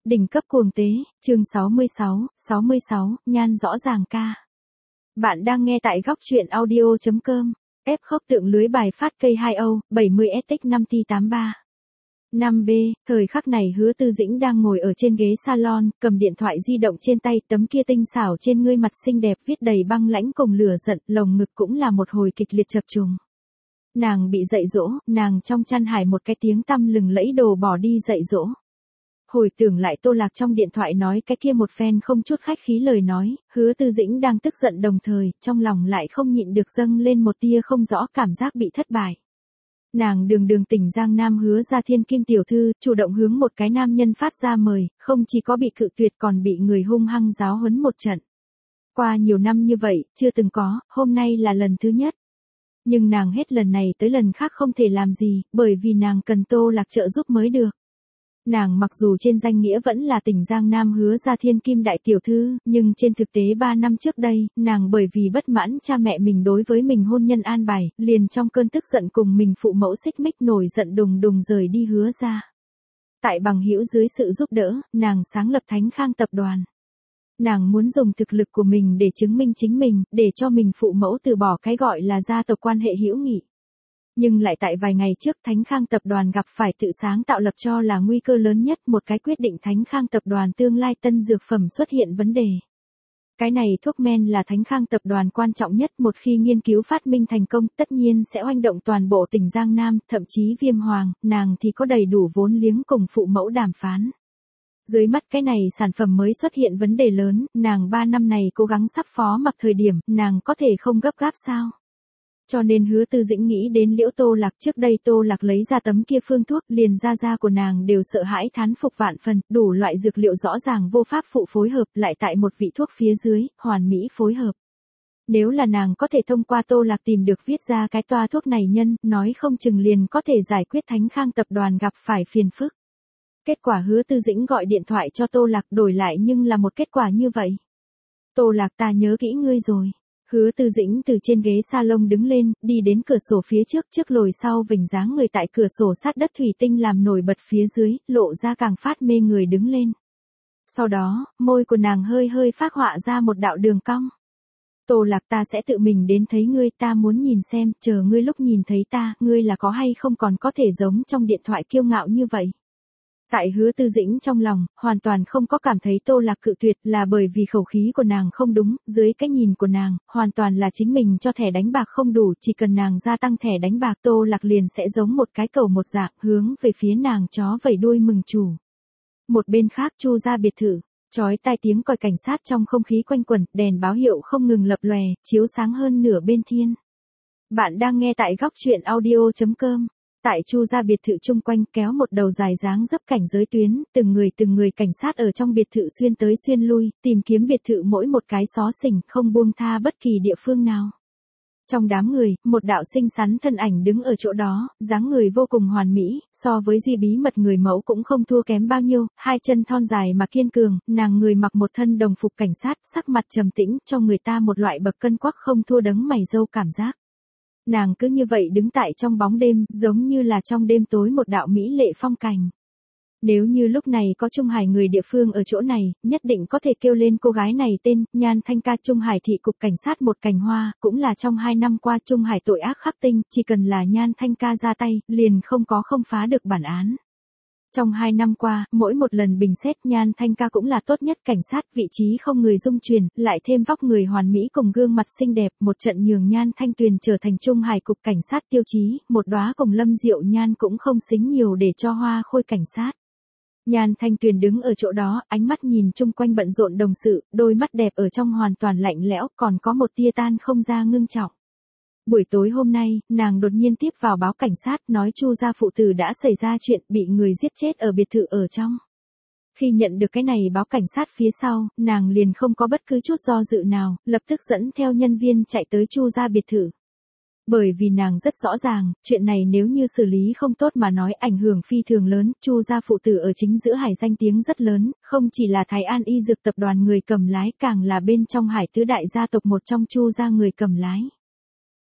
Đỉnh cấp cuồng tế, chương 66, nhan rõ ràng ca. Bạn đang nghe tại góc truyện audio.com, ép khốc tượng lưới bài phát cây 2O, 70 SX 5T83. 5B, thời khắc này Hứa Tư Dĩnh đang ngồi ở trên ghế salon, cầm điện thoại di động trên tay, tấm kia tinh xảo trên ngươi mặt xinh đẹp viết đầy băng lãnh cùng lửa giận, lồng ngực cũng là một hồi kịch liệt chập trùng. Nàng bị dạy dỗ, nàng trong chăn hải một cái tiếng tăm lừng lẫy đồ bỏ đi dạy dỗ. Hồi tưởng lại Tô Lạc trong điện thoại nói cái kia một phen không chút khách khí lời nói, Hứa Tư Dĩnh đang tức giận đồng thời, trong lòng lại không nhịn được dâng lên một tia không rõ cảm giác bị thất bại. Nàng đường tỉnh Giang Nam Hứa ra Thiên Kim tiểu thư, chủ động hướng một cái nam nhân phát ra mời, không chỉ có bị cự tuyệt còn bị người hung hăng giáo huấn một trận. Qua nhiều năm như vậy, chưa từng có, hôm nay là lần thứ nhất. Nhưng nàng hết lần này tới lần khác không thể làm gì, bởi vì nàng cần Tô Lạc trợ giúp mới được. Nàng mặc dù trên danh nghĩa vẫn là tỉnh Giang Nam Hứa ra Thiên Kim đại tiểu thư, nhưng trên thực tế 3 năm trước đây, nàng bởi vì bất mãn cha mẹ mình đối với mình hôn nhân an bài, liền trong cơn tức giận cùng mình phụ mẫu xích mích nổi giận đùng đùng rời đi Hứa ra. Tại bằng hữu dưới sự giúp đỡ, nàng sáng lập Thánh Khang tập đoàn. Nàng muốn dùng thực lực của mình để chứng minh chính mình, để cho mình phụ mẫu từ bỏ cái gọi là gia tộc quan hệ hữu nghị. Nhưng lại tại vài ngày trước Thánh Khang tập đoàn gặp phải tự sáng tạo lập cho là nguy cơ lớn nhất, một cái quyết định Thánh Khang tập đoàn tương lai tân dược phẩm xuất hiện vấn đề. Cái này thuốc men là Thánh Khang tập đoàn quan trọng nhất, một khi nghiên cứu phát minh thành công tất nhiên sẽ oanh động toàn bộ tỉnh Giang Nam, thậm chí Viêm Hoàng, nàng thì có đầy đủ vốn liếng cùng phụ mẫu đàm phán. Dưới mắt cái này sản phẩm mới xuất hiện vấn đề lớn, nàng 3 năm này cố gắng sắp phó mặc thời điểm, nàng có thể không gấp gáp sao? Cho nên Hứa Tư Dĩnh nghĩ đến Liễu Tô Lạc, trước đây Tô Lạc lấy ra tấm kia phương thuốc, liền da của nàng đều sợ hãi thán phục vạn phần, đủ loại dược liệu rõ ràng vô pháp phụ phối hợp, lại tại một vị thuốc phía dưới, hoàn mỹ phối hợp. Nếu là nàng có thể thông qua Tô Lạc tìm được viết ra cái toa thuốc này nhân, nói không chừng liền có thể giải quyết Thánh Khang tập đoàn gặp phải phiền phức. Kết quả Hứa Tư Dĩnh gọi điện thoại cho Tô Lạc đổi lại nhưng là một kết quả như vậy. Tô Lạc, ta nhớ kỹ ngươi rồi. Hứa Tư Dĩnh từ trên ghế salon đứng lên, đi đến cửa sổ phía trước lồi sau vểnh dáng người tại cửa sổ sát đất thủy tinh làm nổi bật phía dưới, lộ ra càng phát mê người đứng lên. Sau đó, môi của nàng hơi phác họa ra một đạo đường cong. Tô Lạc, ta sẽ tự mình đến thấy ngươi, ta muốn nhìn xem, chờ ngươi lúc nhìn thấy ta, ngươi là có hay không còn có thể giống trong điện thoại kiêu ngạo như vậy. Tại Hứa Tư Dĩnh trong lòng, hoàn toàn không có cảm thấy Tô Lạc cự tuyệt, là bởi vì khẩu khí của nàng không đúng, dưới cái nhìn của nàng, hoàn toàn là chính mình cho thẻ đánh bạc không đủ, chỉ cần nàng gia tăng thẻ đánh bạc Tô Lạc liền sẽ giống một cái cầu một dạng, hướng về phía nàng chó vẩy đuôi mừng chủ. Một bên khác Chu ra biệt thự, chói tai tiếng còi cảnh sát trong không khí quanh quẩn, đèn báo hiệu không ngừng lập lòe, chiếu sáng hơn nửa bên thiên. Bạn đang nghe tại góc truyện audio.com. Tại Chu gia biệt thự chung quanh kéo một đầu dài dáng dấp cảnh giới tuyến, từng người cảnh sát ở trong biệt thự xuyên tới xuyên lui, tìm kiếm biệt thự mỗi một cái xó xỉnh, không buông tha bất kỳ địa phương nào. Trong đám người, một đạo xinh xắn thân ảnh đứng ở chỗ đó, dáng người vô cùng hoàn mỹ, so với Duy bí mật người mẫu cũng không thua kém bao nhiêu, hai chân thon dài mà kiên cường, nàng người mặc một thân đồng phục cảnh sát, sắc mặt trầm tĩnh, cho người ta một loại bậc cân quắc không thua đấng mày râu cảm giác. Nàng cứ như vậy đứng tại trong bóng đêm, giống như là trong đêm tối một đạo mỹ lệ phong cảnh. Nếu như lúc này có Trung Hải người địa phương ở chỗ này, nhất định có thể kêu lên cô gái này tên, Nhan Thanh Ca. Trung Hải thị cục cảnh sát một cành hoa, cũng là trong 2 năm qua Trung Hải tội ác khắc tinh, chỉ cần là Nhan Thanh Ca ra tay, liền không phá được bản án. Trong 2 năm qua, mỗi một lần bình xét Nhan Thanh Ca cũng là tốt nhất cảnh sát, vị trí không người dung truyền, lại thêm vóc người hoàn mỹ cùng gương mặt xinh đẹp, một trận nhường Nhan Thanh Tuyền trở thành Trung Hải cục cảnh sát tiêu chí, một đóa cùng Lâm Diệu Nhan cũng không xính nhiều để cho hoa khôi cảnh sát. Nhan Thanh Tuyền đứng ở chỗ đó, ánh mắt nhìn chung quanh bận rộn đồng sự, đôi mắt đẹp ở trong hoàn toàn lạnh lẽo, còn có một tia tan không ra ngưng trọng. Buổi tối hôm nay, nàng đột nhiên tiếp vào báo cảnh sát nói Chu gia phụ tử đã xảy ra chuyện bị người giết chết ở biệt thự ở trong. Khi nhận được cái này báo cảnh sát phía sau, nàng liền không có bất cứ chút do dự nào, lập tức dẫn theo nhân viên chạy tới Chu gia biệt thự. Bởi vì nàng rất rõ ràng, chuyện này nếu như xử lý không tốt mà nói ảnh hưởng phi thường lớn, Chu gia phụ tử ở chính giữa hải danh tiếng rất lớn, không chỉ là Thái An y dược tập đoàn người cầm lái, càng là bên trong Hải tứ đại gia tộc một trong Chu gia người cầm lái.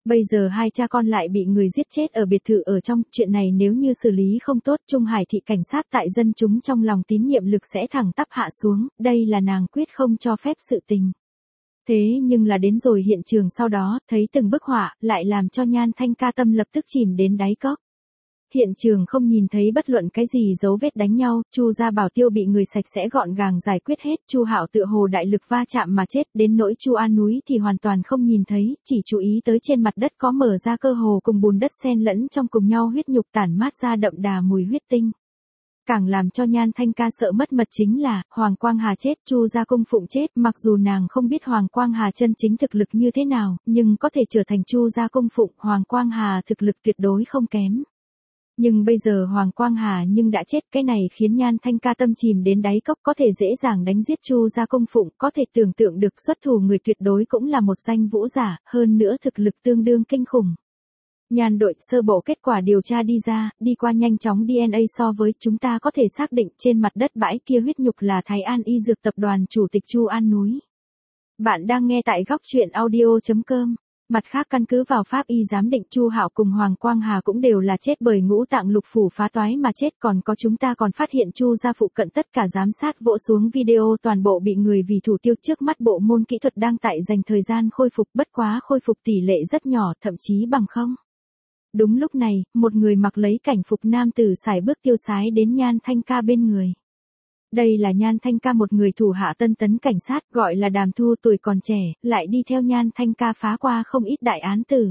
Bây giờ hai cha con lại bị người giết chết ở biệt thự ở trong, chuyện này nếu như xử lý không tốt, Trung Hải thị cảnh sát tại dân chúng trong lòng tín nhiệm lực sẽ thẳng tắp hạ xuống, đây là nàng quyết không cho phép sự tình. Thế nhưng là đến rồi hiện trường sau đó, thấy từng bức họa, lại làm cho Nhan Thanh Ca tâm lập tức chìm đến đáy cốc. Hiện trường không nhìn thấy bất luận cái gì dấu vết đánh nhau, Chu gia Bảo Tiêu bị người sạch sẽ gọn gàng giải quyết hết, Chu Hạo tựa hồ đại lực va chạm mà chết, đến nỗi Chu An Núi thì hoàn toàn không nhìn thấy, chỉ chú ý tới trên mặt đất có mở ra cơ hồ cùng bùn đất xen lẫn trong cùng nhau huyết nhục tản mát ra đậm đà mùi huyết tinh. Càng làm cho Nhan Thanh Ca sợ mất mật chính là, Hoàng Quang Hà chết, Chu gia cung phụng chết, mặc dù nàng không biết Hoàng Quang Hà chân chính thực lực như thế nào, nhưng có thể trở thành Chu gia cung phụng, Hoàng Quang Hà thực lực tuyệt đối không kém. Nhưng bây giờ Hoàng Quang Hà nhưng đã chết, cái này khiến Nhan Thanh Ca tâm chìm đến đáy cốc, có thể dễ dàng đánh giết Chu gia cung phụng, có thể tưởng tượng được xuất thủ người tuyệt đối cũng là một danh vũ giả, hơn nữa thực lực tương đương kinh khủng. Nhan đội, sơ bộ kết quả điều tra đi ra, đi qua nhanh chóng DNA so với chúng ta có thể xác định trên mặt đất bãi kia huyết nhục là Thái An Y Dược Tập đoàn Chủ tịch Chu An Núi. Bạn đang nghe tại góc truyện audio.com. Mặt khác căn cứ vào pháp y giám định Chu Hạo cùng Hoàng Quang Hà cũng đều là chết bởi ngũ tạng lục phủ phá toái mà chết, còn có chúng ta còn phát hiện Chu gia phụ cận tất cả giám sát vỗ xuống video toàn bộ bị người vì thủ tiêu, trước mắt bộ môn kỹ thuật đang tại dành thời gian khôi phục, bất quá khôi phục tỷ lệ rất nhỏ, thậm chí bằng không. Đúng lúc này, một người mặc lấy cảnh phục nam tử sải bước tiêu sái đến Nhan Thanh Ca bên người. Đây là Nhan Thanh Ca, một người thủ hạ tân tấn cảnh sát gọi là Đàm Thu, tuổi còn trẻ, lại đi theo Nhan Thanh Ca phá qua không ít đại án tử.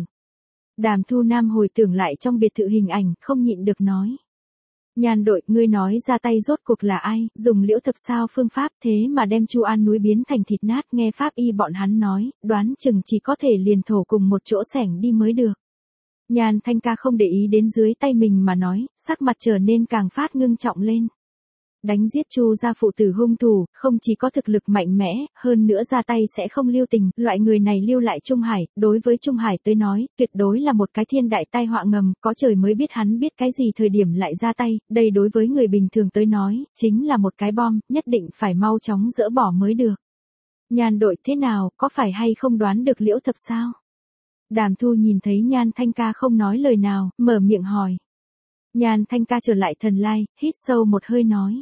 Đàm Thu Nam hồi tưởng lại trong biệt thự hình ảnh, không nhịn được nói. Nhan đội, ngươi nói ra tay rốt cuộc là ai, dùng liễu thập sao phương pháp thế mà đem Chu An Núi biến thành thịt nát, nghe pháp y bọn hắn nói, đoán chừng chỉ có thể liền thổ cùng một chỗ xẻng đi mới được. Nhan Thanh Ca không để ý đến dưới tay mình mà nói, sắc mặt trở nên càng phát ngưng trọng lên. Đánh giết Chu gia phụ tử hung thủ, không chỉ có thực lực mạnh mẽ, hơn nữa ra tay sẽ không lưu tình, loại người này lưu lại Trung Hải, đối với Trung Hải tới nói, tuyệt đối là một cái thiên đại tai họa ngầm, có trời mới biết hắn biết cái gì thời điểm lại ra tay, đây đối với người bình thường tới nói, chính là một cái bom, nhất định phải mau chóng dỡ bỏ mới được. Nhan đội, thế nào, có phải hay không đoán được liễu thập sao? Đàm Thu nhìn thấy Nhan Thanh Ca không nói lời nào, mở miệng hỏi. Nhan Thanh Ca trở lại thần lai, hít sâu một hơi nói.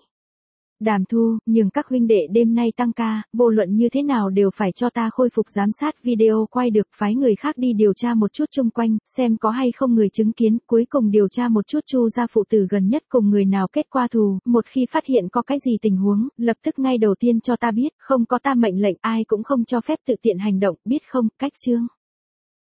Đàm Thu, nhường các huynh đệ đêm nay tăng ca, vô luận như thế nào đều phải cho ta khôi phục giám sát video quay được, phái người khác đi điều tra một chút chung quanh, xem có hay không người chứng kiến, cuối cùng điều tra một chút Chu gia phụ tử gần nhất cùng người nào kết qua thù, một khi phát hiện có cái gì tình huống, lập tức ngay đầu tiên cho ta biết, không có ta mệnh lệnh ai cũng không cho phép tự tiện hành động, biết không, cách chương.